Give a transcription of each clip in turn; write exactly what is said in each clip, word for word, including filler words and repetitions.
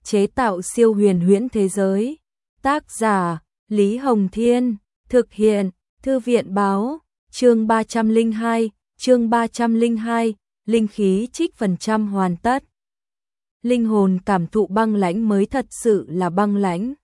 chế tạo siêu huyền huyễn thế giới. Tác giả Lý Hồng Thiên, thực hiện Thư viện Báo, chương ba trăm lẻ hai, chương ba trăm lẻ hai, linh khí trích phần trăm hoàn tất. Linh hồn cảm thụ băng lãnh mới thật sự là băng lãnh.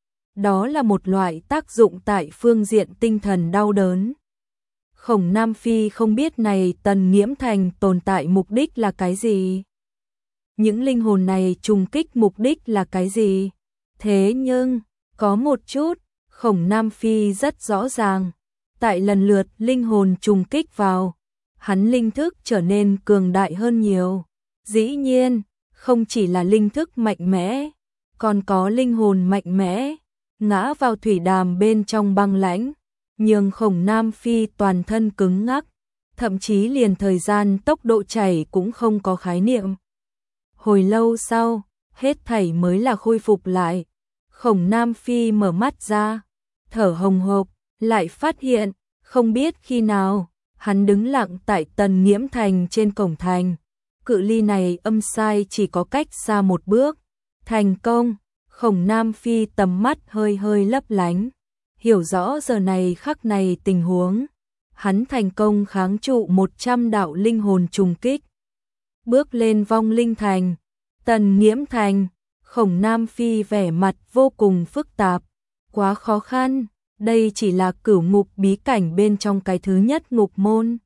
Đó là một loại tác dụng tại phương diện tinh thần đau đớn. Khổng Nam Phi không biết này Tần Nghiễm Thành tồn tại mục đích là cái gì. Những linh hồn này trùng kích mục đích là cái gì. Thế nhưng, có một chút, Khổng Nam Phi rất rõ ràng. Tại lần lượt linh hồn trùng kích vào, hắn linh thức trở nên cường đại hơn nhiều. Dĩ nhiên, không chỉ là linh thức mạnh mẽ, còn có linh hồn mạnh mẽ, ngã vào thủy đàm bên trong băng lãnh, nhường Khổng Nam Phi toàn thân cứng ngắc, thậm chí liền thời gian tốc độ chảy cũng không có khái niệm. Hồi lâu sau, hết thảy mới là khôi phục lại. Khổng Nam Phi mở mắt ra, thở hồng hộc, lại phát hiện, không biết khi nào, hắn đứng lặng tại Tần Nghiễm Thành trên cổng thành. Cự ly này âm sai chỉ có cách xa một bước. Thành công, Khổng Nam Phi tầm mắt hơi hơi lấp lánh. Hiểu rõ giờ này khắc này tình huống. Hắn thành công kháng trụ một trăm đạo linh hồn trùng kích. Bước lên vong linh thành, Tần Nghiễm Thành, Khổng Nam Phi vẻ mặt vô cùng phức tạp. Quá khó khăn, đây chỉ là cửu ngục bí cảnh bên trong cái thứ nhất ngục môn.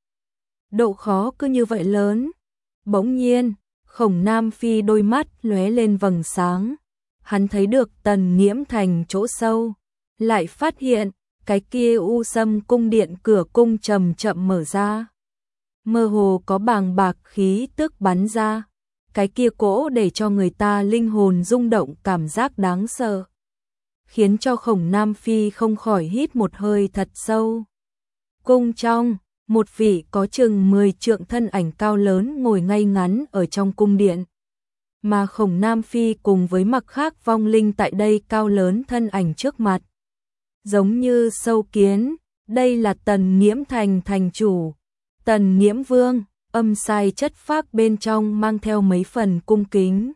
Độ khó cứ như vậy lớn. Bỗng nhiên, Khổng Nam Phi đôi mắt lóe lên vầng sáng. Hắn thấy được Tần Nghiễm Thành chỗ sâu, lại phát hiện cái kia u sâm cung điện cửa cung chậm chậm mở ra. Mơ hồ có bàng bạc khí tức bắn ra, cái kia cỗ để cho người ta linh hồn rung động cảm giác đáng sợ, khiến cho Khổng Nam Phi không khỏi hít một hơi thật sâu. Cung trong, một vị có chừng mười trượng thân ảnh cao lớn ngồi ngay ngắn ở trong cung điện. Mà Khổng Nam Phi cùng với mặc khác vong linh tại đây cao lớn thân ảnh trước mặt. Giống như sâu kiến, đây là Tần Nghiễm Thành thành chủ. Tần Nghiễm Vương, âm sai chất phác bên trong mang theo mấy phần cung kính.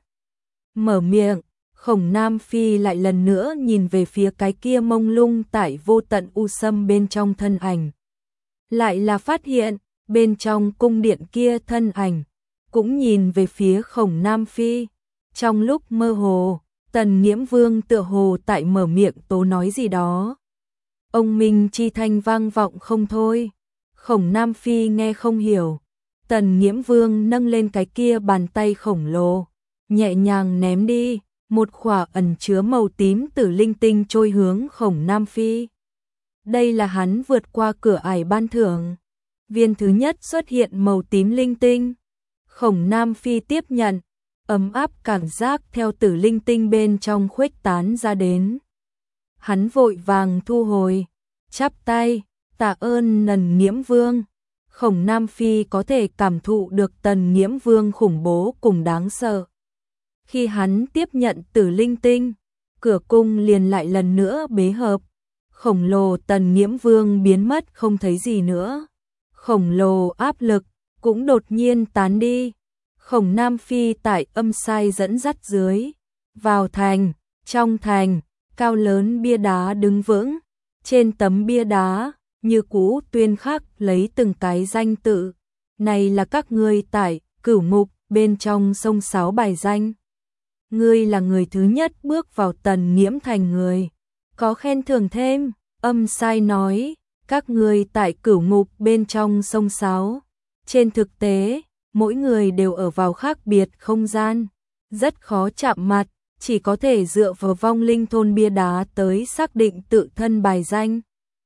Mở miệng, Khổng Nam Phi lại lần nữa nhìn về phía cái kia mông lung tại vô tận u sâm bên trong thân ảnh. Lại là phát hiện, bên trong cung điện kia thân ảnh, cũng nhìn về phía Khổng Nam Phi. Trong lúc mơ hồ, Tần Nghiễm Vương tựa hồ tại mở miệng tố nói gì đó. Ông minh chi thanh vang vọng không thôi. Khổng Nam Phi nghe không hiểu. Tần Nghiễm Vương nâng lên cái kia bàn tay khổng lồ, nhẹ nhàng ném đi, một khỏa ẩn chứa màu tím tử linh tinh trôi hướng Khổng Nam Phi. Đây là hắn vượt qua cửa ải ban thưởng. Viên thứ nhất xuất hiện màu tím linh tinh. Khổng Nam Phi tiếp nhận, ấm áp cảm giác theo tử linh tinh bên trong khuếch tán ra đến. Hắn vội vàng thu hồi, chắp tay, tạ ơn Tần Nghiễm Vương. Khổng Nam Phi có thể cảm thụ được Tần Nghiễm Vương khủng bố cùng đáng sợ. Khi hắn tiếp nhận tử linh tinh, cửa cung liền lại lần nữa bế hợp. Khổng lồ Tần Nghiễm Vương biến mất không thấy gì nữa. Khổng lồ áp lực cũng đột nhiên tán đi. Khổng Nam Phi tại âm sai dẫn dắt dưới, vào thành. Trong thành, cao lớn bia đá đứng vững. Trên tấm bia đá, như cũ tuyên khắc lấy từng cái danh tự. Này là các ngươi tại cửu ngục bên trong sông Sáo bài danh. Ngươi là người thứ nhất bước vào Tần Nghiễm Thành người. Có khen thưởng thêm, âm sai nói, các ngươi tại cửu ngục bên trong sông Sáo. Trên thực tế, mỗi người đều ở vào khác biệt không gian, rất khó chạm mặt, chỉ có thể dựa vào vong linh thôn bia đá tới xác định tự thân bài danh.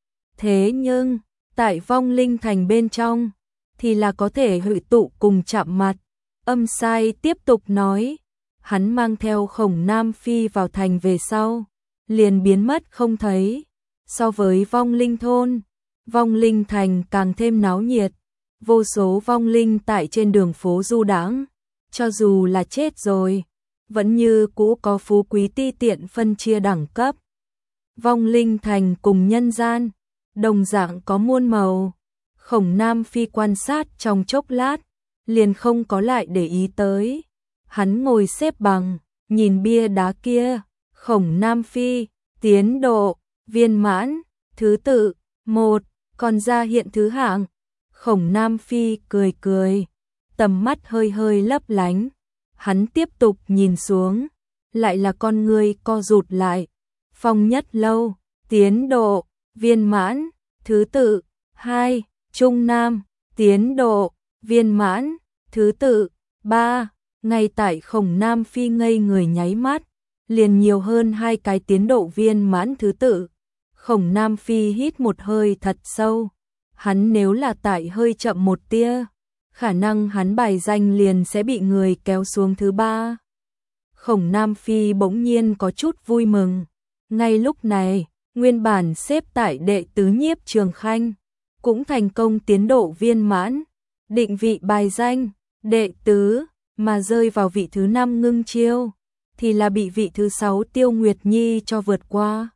Thế nhưng, tại vong linh thành bên trong, thì là có thể hội tụ cùng chạm mặt. Âm sai tiếp tục nói, hắn mang theo Khổng Nam Phi vào thành về sau, liền biến mất không thấy. So với vong linh thôn, vong linh thành càng thêm náo nhiệt. Vô số vong linh tại trên đường phố du đãng, cho dù là chết rồi, vẫn như cũ có phú quý ti tiện phân chia đẳng cấp. Vong linh thành cùng nhân gian, đồng dạng có muôn màu. Khổng Nam Phi quan sát trong chốc lát, liền không có lại để ý tới. Hắn ngồi xếp bằng, nhìn bia đá kia, Khổng Nam Phi, tiến độ, viên mãn, thứ tự, một, còn ra hiện thứ hạng. Khổng Nam Phi cười cười, tầm mắt hơi hơi lấp lánh, hắn tiếp tục nhìn xuống, lại là con người co rụt lại. Phong Nhất Lâu, tiến độ, viên mãn, thứ tự, hai, Trung Nam, tiến độ, viên mãn, thứ tự, ba. Ngay tại Khổng Nam Phi ngây người nháy mắt, liền nhiều hơn hai cái tiến độ viên mãn thứ tự. Khổng Nam Phi hít một hơi thật sâu, hắn nếu là tại hơi chậm một tia, khả năng hắn bài danh liền sẽ bị người kéo xuống thứ ba. Khổng Nam Phi bỗng nhiên có chút vui mừng. Ngay lúc này, nguyên bản xếp tại đệ tứ Nhiếp Trường Khanh, cũng thành công tiến độ viên mãn, định vị bài danh, đệ tứ, mà rơi vào vị thứ năm Ngưng Chiêu, thì là bị vị thứ sáu Tiêu Nguyệt Nhi cho vượt qua.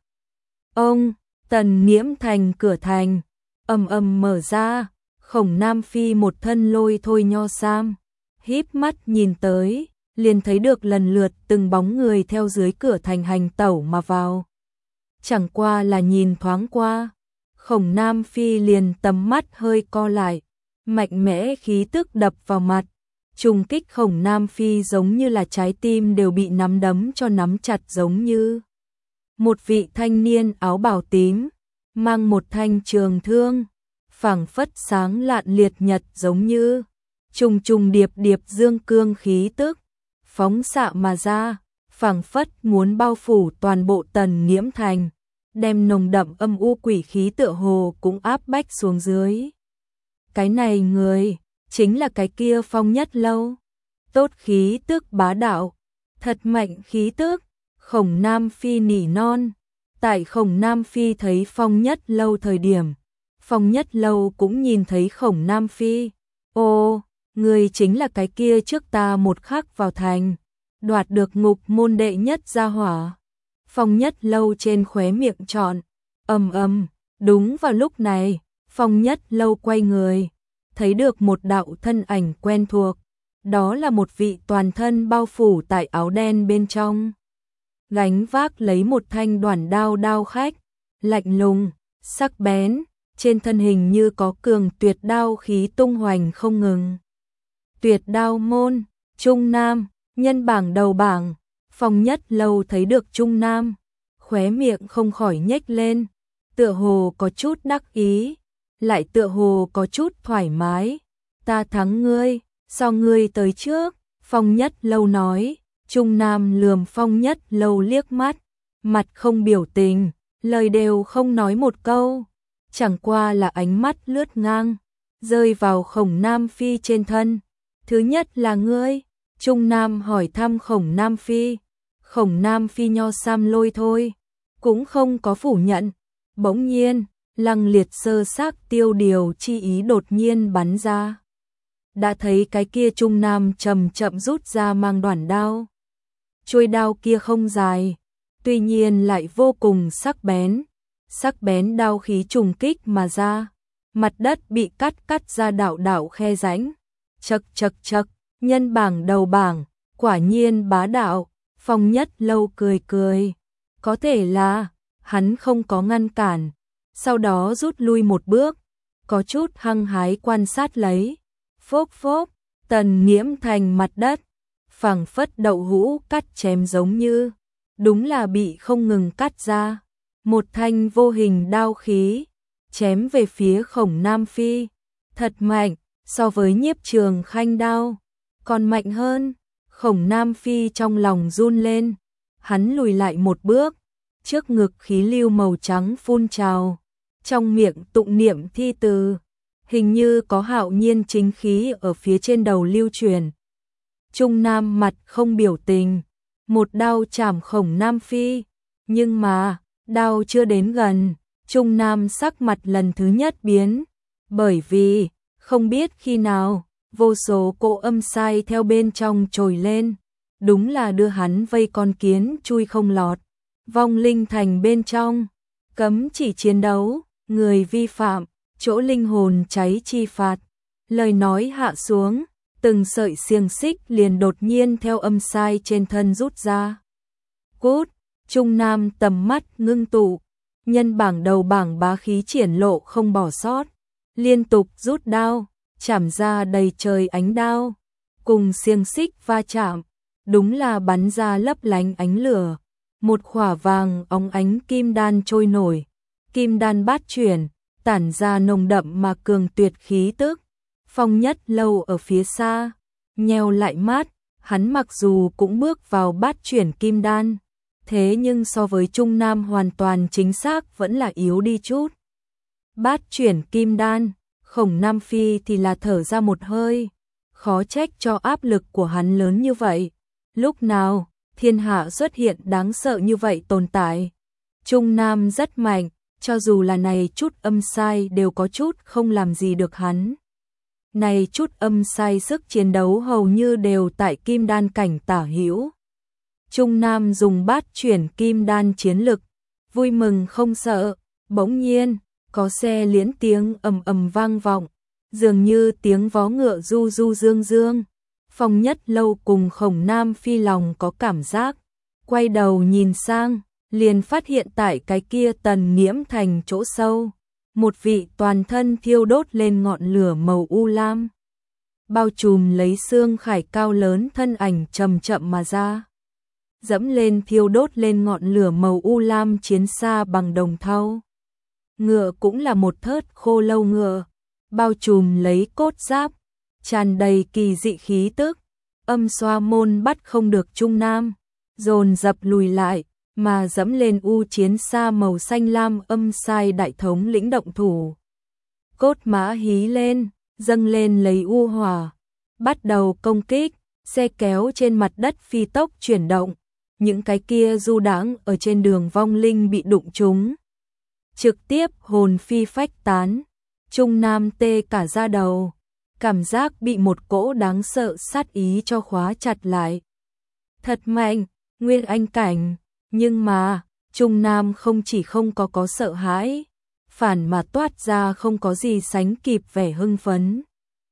Ông, Tần Nghiễm Thành cửa thành, ầm ầm mở ra, Khổng Nam Phi một thân lôi thôi nho sam, híp mắt nhìn tới, liền thấy được lần lượt từng bóng người theo dưới cửa thành hành tẩu mà vào. Chẳng qua là nhìn thoáng qua, Khổng Nam Phi liền tầm mắt hơi co lại, mạnh mẽ khí tức đập vào mặt, trùng kích Khổng Nam Phi giống như là trái tim đều bị nắm đấm cho nắm chặt, giống như một vị thanh niên áo bào tím, mang một thanh trường thương, phảng phất sáng lạn liệt nhật, giống như trùng trùng điệp điệp dương cương khí tức, phóng xạ mà ra, phảng phất muốn bao phủ toàn bộ Tần Nghiễm Thành, đem nồng đậm âm u quỷ khí tựa hồ cũng áp bách xuống dưới. Cái này người, chính là cái kia Phong Nhất Lâu. Tốt khí tức bá đạo, thật mạnh khí tức. Khổng Nam Phi nỉ non. Tại Khổng Nam Phi thấy Phong Nhất Lâu thời điểm, Phong Nhất Lâu cũng nhìn thấy Khổng Nam Phi. Ô, người chính là cái kia trước ta một khắc vào thành, đoạt được ngục môn đệ nhất gia hỏa. Phong Nhất Lâu trên khóe miệng trọn, ầm ầm. Đúng vào lúc này, Phong Nhất Lâu quay người, thấy được một đạo thân ảnh quen thuộc, đó là một vị toàn thân bao phủ tại áo đen bên trong, gánh vác lấy một thanh đoản đao đao khách, lạnh lùng, sắc bén, trên thân hình như có cường tuyệt đao khí tung hoành không ngừng. Tuyệt đao môn, Trung Nam, nhân bảng đầu bảng. Phong Nhất Lâu thấy được Trung Nam, khóe miệng không khỏi nhếch lên, tựa hồ có chút đắc ý, lại tựa hồ có chút thoải mái. Ta thắng ngươi, so ngươi tới trước, Phong Nhất Lâu nói. Trung Nam lườm Phong Nhất Lâu liếc mắt, mặt không biểu tình, lời đều không nói một câu, chẳng qua là ánh mắt lướt ngang, rơi vào Khổng Nam Phi trên thân. Thứ nhất là ngươi? Trung Nam hỏi thăm Khổng Nam Phi. Khổng Nam Phi nho sam lôi thôi, cũng không có phủ nhận. Bỗng nhiên, lăng liệt sơ xác tiêu điều chi ý đột nhiên bắn ra. Đã thấy cái kia Trung Nam chậm chậm rút ra mang đoản đao. Chuôi đao kia không dài, tuy nhiên lại vô cùng sắc bén. Sắc bén đao khí trùng kích mà ra, mặt đất bị cắt cắt ra đạo đạo khe rãnh. Chậc chậc chậc, nhân bảng đầu bảng, quả nhiên bá đạo. Phong Nhất Lâu cười cười, có thể là hắn không có ngăn cản, sau đó rút lui một bước, có chút hăng hái quan sát lấy. Phốc phốc, Tần Nghiễm Thành mặt đất, phảng phất đậu hũ cắt chém giống như, đúng là bị không ngừng cắt ra. Một thanh vô hình đao khí, chém về phía Khổng Nam Phi, thật mạnh, so với Nhiếp Trường Khanh đao, còn mạnh hơn. Khổng Nam Phi trong lòng run lên, hắn lùi lại một bước, trước ngực khí lưu màu trắng phun trào, trong miệng tụng niệm thi từ, hình như có hạo nhiên chính khí ở phía trên đầu lưu truyền. Trung Nam mặt không biểu tình, một đao chảm Khổng Nam Phi, nhưng mà, đao chưa đến gần, Trung Nam sắc mặt lần thứ nhất biến, bởi vì, không biết khi nào, vô số cỗ âm sai theo bên trong trồi lên, đúng là đưa hắn vây con kiến chui không lọt. Vong linh thành bên trong, cấm chỉ chiến đấu, người vi phạm, chỗ linh hồn cháy chi phạt. Lời nói hạ xuống, từng sợi xiềng xích liền đột nhiên theo âm sai trên thân rút ra. Cút, Trung Nam tầm mắt ngưng tụ, nhân bảng đầu bảng bá khí triển lộ không bỏ sót, liên tục rút đao, chảm ra đầy trời ánh đao, cùng xiềng xích va chạm, đúng là bắn ra lấp lánh ánh lửa, một khỏa vàng óng ánh kim đan trôi nổi, kim đan bát chuyển, tản ra nồng đậm mà cường tuyệt khí tức. Phong Nhất Lâu ở phía xa, nheo lại mắt, hắn mặc dù cũng bước vào bát chuyển kim đan, thế nhưng so với Trung Nam hoàn toàn chính xác vẫn là yếu đi chút. Bát chuyển kim đan, Khổng Nam Phi thì là thở ra một hơi, khó trách cho áp lực của hắn lớn như vậy. Lúc nào, thiên hạ xuất hiện đáng sợ như vậy tồn tại. Trung Nam rất mạnh, cho dù là này chút âm sai đều có chút không làm gì được hắn. Này chút âm sai sức chiến đấu hầu như đều tại kim đan cảnh tả hữu. Trung Nam dùng bát chuyển kim đan chiến lực, vui mừng không sợ, bỗng nhiên, có xe liễn tiếng ầm ầm vang vọng, dường như tiếng vó ngựa du du dương dương. Phong Nhất Lâu cùng Khổng Nam Phi lòng có cảm giác, quay đầu nhìn sang, liền phát hiện tại cái kia Tần Nghiễm Thành chỗ sâu, một vị toàn thân thiêu đốt lên ngọn lửa màu u lam, bao trùm lấy xương khải cao lớn thân ảnh chậm chậm mà ra. Dẫm lên thiêu đốt lên ngọn lửa màu u lam chiến xa bằng đồng thau. Ngựa cũng là một thớt khô lâu ngựa, bao trùm lấy cốt giáp, tràn đầy kỳ dị khí tức. Âm Xoa môn bắt không được Trung Nam, dồn dập lùi lại, mà dẫm lên u chiến xa màu xanh lam âm sai đại thống lĩnh động thủ. Cốt mã hí lên, dâng lên lấy u hỏa, bắt đầu công kích, xe kéo trên mặt đất phi tốc chuyển động, những cái kia du đãng ở trên đường vong linh bị đụng trúng, trực tiếp hồn phi phách tán. Trung Nam tê cả da đầu, cảm giác bị một cỗ đáng sợ sát ý cho khóa chặt lại. Thật mạnh, Nguyên Anh cảnh, nhưng mà, Trung Nam không chỉ không có có sợ hãi, phản mà toát ra không có gì sánh kịp vẻ hưng phấn.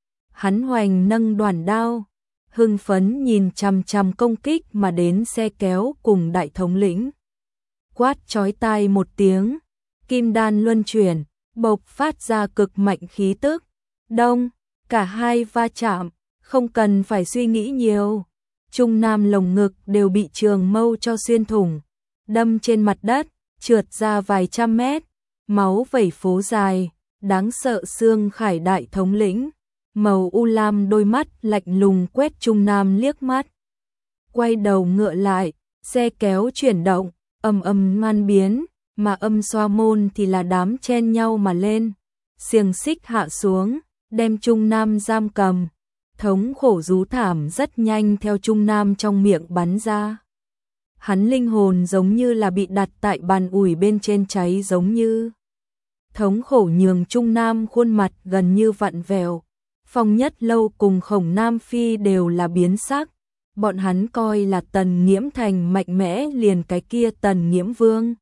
Hắn hoành nâng đoàn đao, hưng phấn nhìn chằm chằm công kích mà đến xe kéo cùng đại thống lĩnh. Quát chói tai một tiếng, kim đan luân chuyển, bộc phát ra cực mạnh khí tức. Đông, cả hai va chạm, không cần phải suy nghĩ nhiều. Trung Nam lồng ngực đều bị trường mâu cho xuyên thủng, đâm trên mặt đất, trượt ra vài trăm mét, máu vẩy phố dài, đáng sợ xương khải đại thống lĩnh. Màu u lam đôi mắt lạnh lùng quét Trung Nam liếc mắt. Quay đầu ngựa lại, xe kéo chuyển động, ầm ầm man biến, mà Âm Xoa môn thì là đám chen nhau mà lên. Xiềng xích hạ xuống, đem Trung Nam giam cầm. Thống khổ rú thảm rất nhanh theo Trung Nam trong miệng bắn ra. Hắn linh hồn giống như là bị đặt tại bàn ủi bên trên cháy giống như. Thống khổ nhường Trung Nam khuôn mặt gần như vặn vẹo. Phong Nhất Lâu cùng Khổng Nam Phi đều là biến sắc. Bọn hắn coi là Tần Nghiễm Thành mạnh mẽ liền cái kia Tần Nghiễm Vương.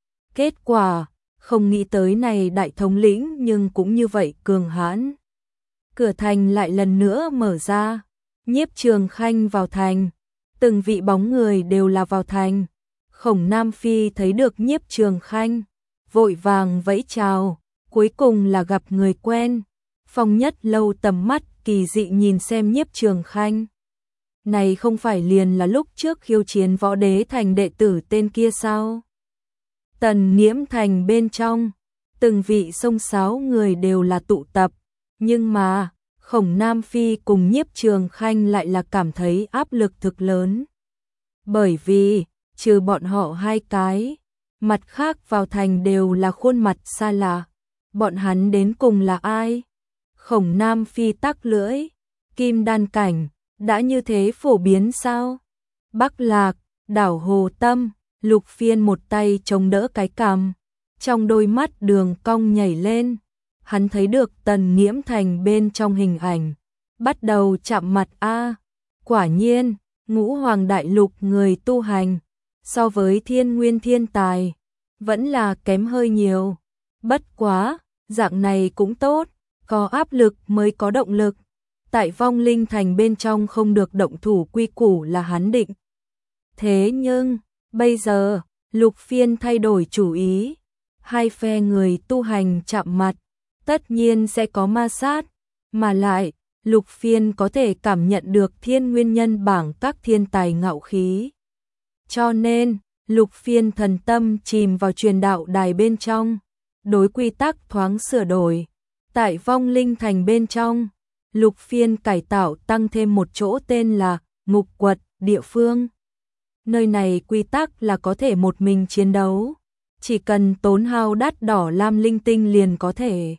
Kết quả, không nghĩ tới này đại thống lĩnh nhưng cũng như vậy cường hãn. Cửa thành lại lần nữa mở ra, Nhiếp Trường Khanh vào thành, từng vị bóng người đều là vào thành. Khổng Nam Phi thấy được Nhiếp Trường Khanh, vội vàng vẫy chào, cuối cùng là gặp người quen. Phong Nhất Lâu tầm mắt kỳ dị nhìn xem Nhiếp Trường Khanh. Này không phải liền là lúc trước khiêu chiến võ đế thành đệ tử tên kia sao? Tần Nghiễm Thành bên trong, từng vị xông xáo người đều là tụ tập, nhưng mà, Khổng Nam Phi cùng Nhiếp Trường Khanh lại là cảm thấy áp lực thực lớn. Bởi vì, trừ bọn họ hai cái, mặt khác vào thành đều là khuôn mặt xa lạ. Bọn hắn đến cùng là ai? Khổng Nam Phi tắc lưỡi, kim đan cảnh, đã như thế phổ biến sao? Bắc Lạc, đảo Hồ Tâm, Lục Phiên một tay chống đỡ cái cằm, trong đôi mắt đường cong nhảy lên. Hắn thấy được Tần Nghiễm Thành bên trong hình ảnh, bắt đầu chạm mặt a. Quả nhiên, Ngũ Hoàng Đại Lục người tu hành, so với Thiên Nguyên thiên tài, vẫn là kém hơi nhiều. Bất quá, dạng này cũng tốt, có áp lực mới có động lực. tại vong linh thành bên trong không được động thủ quy củ là hắn định. Thế nhưng, bây giờ, Lục Phiên thay đổi chủ ý, hai phe người tu hành chạm mặt, tất nhiên sẽ có ma sát, mà lại, Lục Phiên có thể cảm nhận được thiên nguyên nhân bảng các thiên tài ngạo khí. Cho nên, Lục Phiên thần tâm chìm vào truyền đạo đài bên trong, đối quy tắc thoáng sửa đổi. Tại vong linh thành bên trong, Lục Phiên cải tạo tăng thêm một chỗ tên là Ngục Quật địa phương. Nơi này quy tắc là có thể một mình chiến đấu, chỉ cần tốn hao đắt đỏ lam linh tinh liền có thể.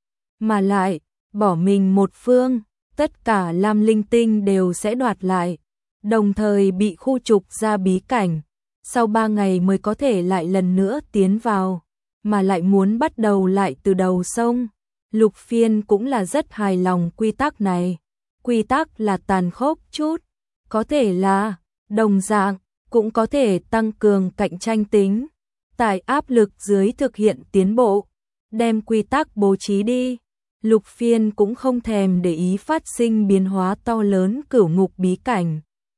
Mà lại, bỏ mình một phương, tất cả lam linh tinh đều sẽ đoạt lại, đồng thời bị khu trục ra bí cảnh, sau ba ngày mới có thể lại lần nữa tiến vào, mà lại muốn bắt đầu lại từ đầu sông. Lục Phiên cũng là rất hài lòng quy tắc này. Quy tắc là tàn khốc chút, có thể là đồng dạng, cũng có thể tăng cường cạnh tranh tính. Tại áp lực dưới thực hiện tiến bộ, đem quy tắc bố trí đi. Lục Phiên cũng không thèm để ý phát sinh biến hóa to lớn cửu ngục bí cảnh.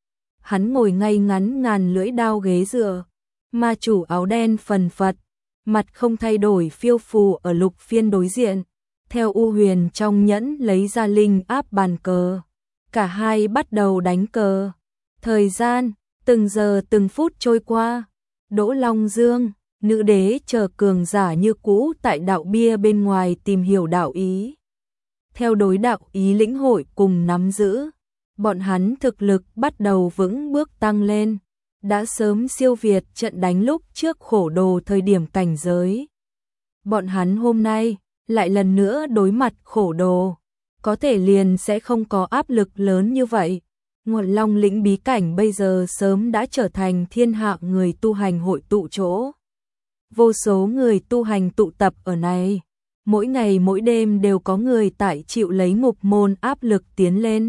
Hắn ngồi ngay ngắn ngàn lưỡi đao ghế dựa, ma chủ áo đen phần phật, mặt không thay đổi phiêu phù ở Lục Phiên đối diện. Theo U Huyền trong nhẫn lấy ra linh áp bàn cờ, cả hai bắt đầu đánh cờ. Thời gian, từng giờ từng phút trôi qua, Đỗ Long Dương, nữ đế chờ cường giả như cũ tại đạo bia bên ngoài tìm hiểu đạo ý. Theo đối đạo ý lĩnh hội cùng nắm giữ, bọn hắn thực lực bắt đầu vững bước tăng lên, đã sớm siêu việt trận đánh lúc trước khổ đồ thời điểm cảnh giới. Bọn hắn hôm nay lại lần nữa đối mặt khổ đồ, có thể liền sẽ không có áp lực lớn như vậy. Nguồn Long lĩnh bí cảnh bây giờ sớm đã trở thành thiên hạ người tu hành hội tụ chỗ. Vô số người tu hành tụ tập ở này, mỗi ngày mỗi đêm đều có người tại chịu lấy ngục môn áp lực tiến lên,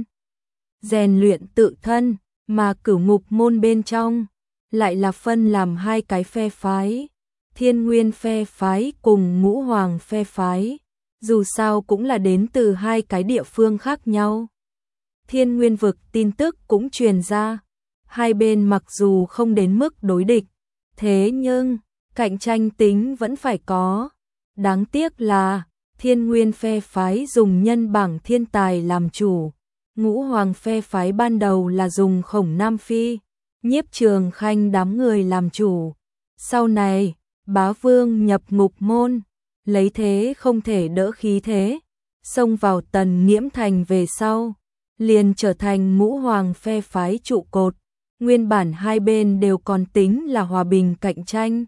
rèn luyện tự thân, mà cửu ngục môn bên trong lại là phân làm hai cái phe phái. Thiên Nguyên phe phái cùng Ngũ Hoàng phe phái, dù sao cũng là đến từ hai cái địa phương khác nhau. Thiên Nguyên vực tin tức cũng truyền ra, hai bên mặc dù không đến mức đối địch, thế nhưng cạnh tranh tính vẫn phải có. Đáng tiếc là Thiên Nguyên phe phái dùng nhân bảng thiên tài làm chủ, Ngũ Hoàng phe phái ban đầu là dùng Khổng Nam Phi, Nhiếp Trường Khanh đám người làm chủ. Sau này, Bá Vương nhập ngục môn, lấy thế không thể đỡ khí thế, xông vào Tần Nghiễm Thành về sau, liền trở thành Ngũ Hoàng phe phái trụ cột. Nguyên bản hai bên đều còn tính là hòa bình cạnh tranh.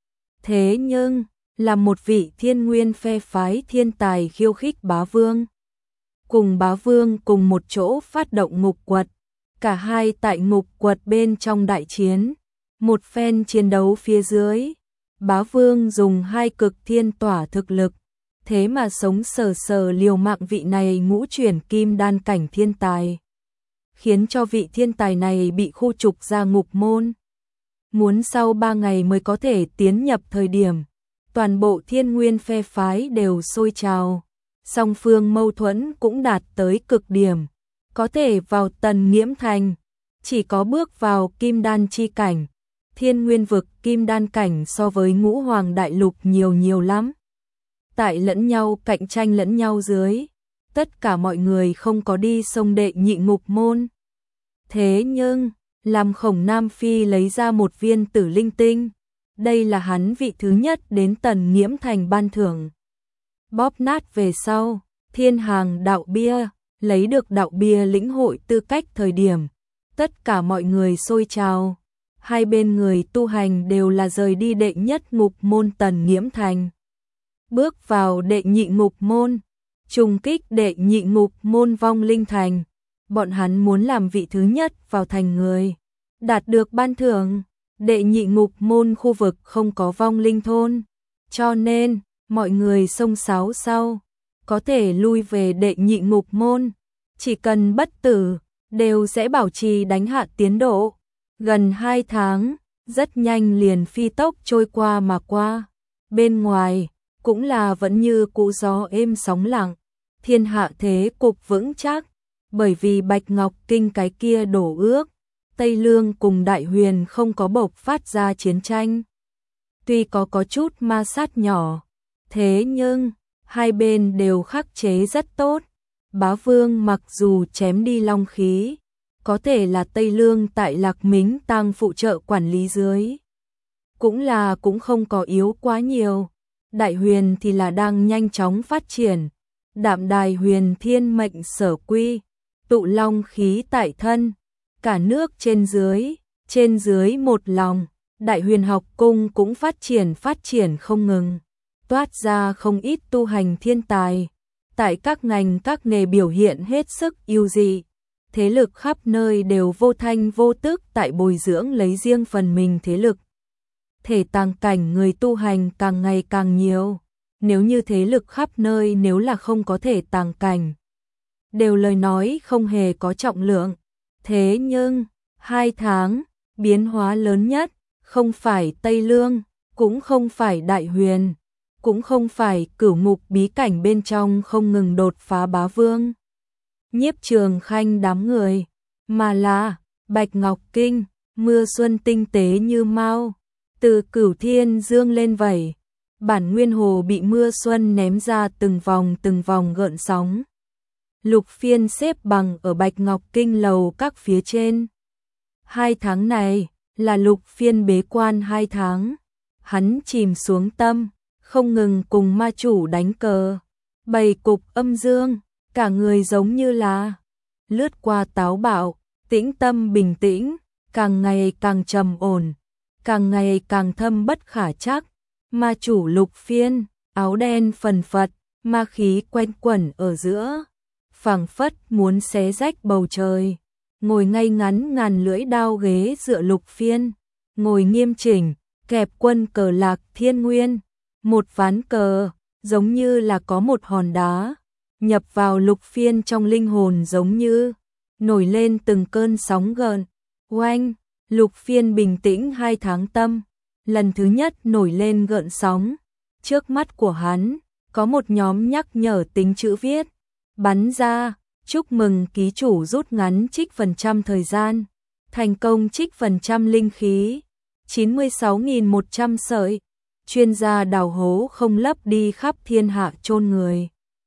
Thế nhưng, là một vị Thiên Nguyên phe phái thiên tài khiêu khích Bá Vương. Cùng Bá Vương cùng một chỗ phát động ngục quật, cả hai tại ngục quật bên trong đại chiến. Một phen chiến đấu phía dưới, Bá Vương dùng hai cực thiên tỏa thực lực, thế mà sống sờ sờ liều mạng vị này ngũ chuyển kim đan cảnh thiên tài, khiến cho vị thiên tài này bị khu trục ra ngục môn. Muốn sau ba ngày mới có thể tiến nhập thời điểm, toàn bộ Thiên Nguyên phe phái đều sôi trào, song phương mâu thuẫn cũng đạt tới cực điểm, có thể vào Tần Nghiễm Thành, chỉ có bước vào kim đan chi cảnh. Thiên Nguyên vực kim đan cảnh so với Ngũ Hoàng đại lục nhiều nhiều lắm. Tại lẫn nhau cạnh tranh lẫn nhau dưới, tất cả mọi người không có đi sông đệ nhị ngục môn. Thế nhưng, làm Khổng Nam Phi lấy ra một viên tử linh tinh, đây là hắn vị thứ nhất đến Tần Nghiễm Thành ban thưởng. Bóp nát về sau, Thiên Hàng đạo bia, lấy được đạo bia lĩnh hội tư cách thời điểm, tất cả mọi người sôi trào. Hai bên người tu hành đều là rời đi đệ nhất ngục môn Tần Nghiễm Thành, bước vào đệ nhị ngục môn, trùng kích đệ nhị ngục môn Vong Linh Thành. Bọn hắn muốn làm vị thứ nhất vào thành người, đạt được ban thưởng. Đệ nhị ngục môn khu vực không có vong linh thôn, cho nên mọi người xông xáo sau, có thể lui về đệ nhị ngục môn, chỉ cần bất tử, đều sẽ bảo trì đánh hạ tiến độ. Gần hai tháng, rất nhanh liền phi tốc trôi qua mà qua. Bên ngoài, cũng là vẫn như cũ gió êm sóng lặng, thiên hạ thế cục vững chắc, bởi vì Bạch Ngọc Kinh cái kia đổ ước, Tây Lương cùng Đại Huyền không có bộc phát ra chiến tranh. Tuy có có chút ma sát nhỏ, thế nhưng hai bên đều khắc chế rất tốt. Bá Vương mặc dù chém đi long khí, có thể là Tây Lương tại Lạc Mính Tăng phụ trợ quản lý dưới, cũng là cũng không có yếu quá nhiều. Đại Huyền thì là đang nhanh chóng phát triển, Đạm Đài Huyền Thiên mệnh sở quy, tụ long khí tại thân, cả nước trên dưới, trên dưới một lòng. Đại Huyền học cung cũng phát triển phát triển không ngừng, toát ra không ít tu hành thiên tài, tại các ngành các nghề biểu hiện hết sức ưu dị. Thế lực khắp nơi đều vô thanh vô tức tại bồi dưỡng lấy riêng phần mình thế lực. Thể tàng cảnh người tu hành càng ngày càng nhiều, nếu như thế lực khắp nơi nếu là không có thể tàng cảnh, đều lời nói không hề có trọng lượng. Thế nhưng, hai tháng, biến hóa lớn nhất, không phải Tây Lương, cũng không phải Đại Huyền, cũng không phải cửu ngục bí cảnh bên trong không ngừng đột phá Bá Vương, Nhiếp Trường Khanh đám người, mà là Bạch Ngọc Kinh, mưa xuân tinh tế như mao, từ Cửu Thiên dương lên vẩy, bản nguyên hồ bị mưa xuân ném ra từng vòng từng vòng gợn sóng. Lục Phiên xếp bằng ở Bạch Ngọc Kinh lầu các phía trên. Hai tháng này là Lục Phiên bế quan hai tháng, hắn chìm xuống tâm, không ngừng cùng ma chủ đánh cờ, bày cục âm dương, cả người giống như là lướt qua táo bạo, tĩnh tâm bình tĩnh, càng ngày càng trầm ổn, càng ngày càng thâm bất khả trắc. Ma chủ Lục Phiên, áo đen phần phật, ma khí quanh quẩn ở giữa, phảng phất muốn xé rách bầu trời. Ngồi ngay ngắn ngàn lưỡi đao ghế dựa Lục Phiên, ngồi nghiêm chỉnh, kẹp quân cờ Lạc Thiên Nguyên, một ván cờ, giống như là có một hòn đá nhập vào Lục Phiên trong linh hồn, giống như nổi lên từng cơn sóng gợn. Oanh, Lục Phiên bình tĩnh hai tháng tâm, lần thứ nhất nổi lên gợn sóng. Trước mắt của hắn có một nhóm nhắc nhở tính chữ viết bắn ra, chúc mừng ký chủ rút ngắn trích phần trăm thời gian, thành công trích phần trăm linh khí, chín mươi sáu nghìn một trăm sợi, chuyên gia đào hố không lấp đi khắp thiên hạ chôn người.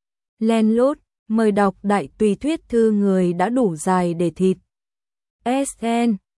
Len lút, mời đọc đại tùy thuyết thư người đã đủ dài để thịt. ét en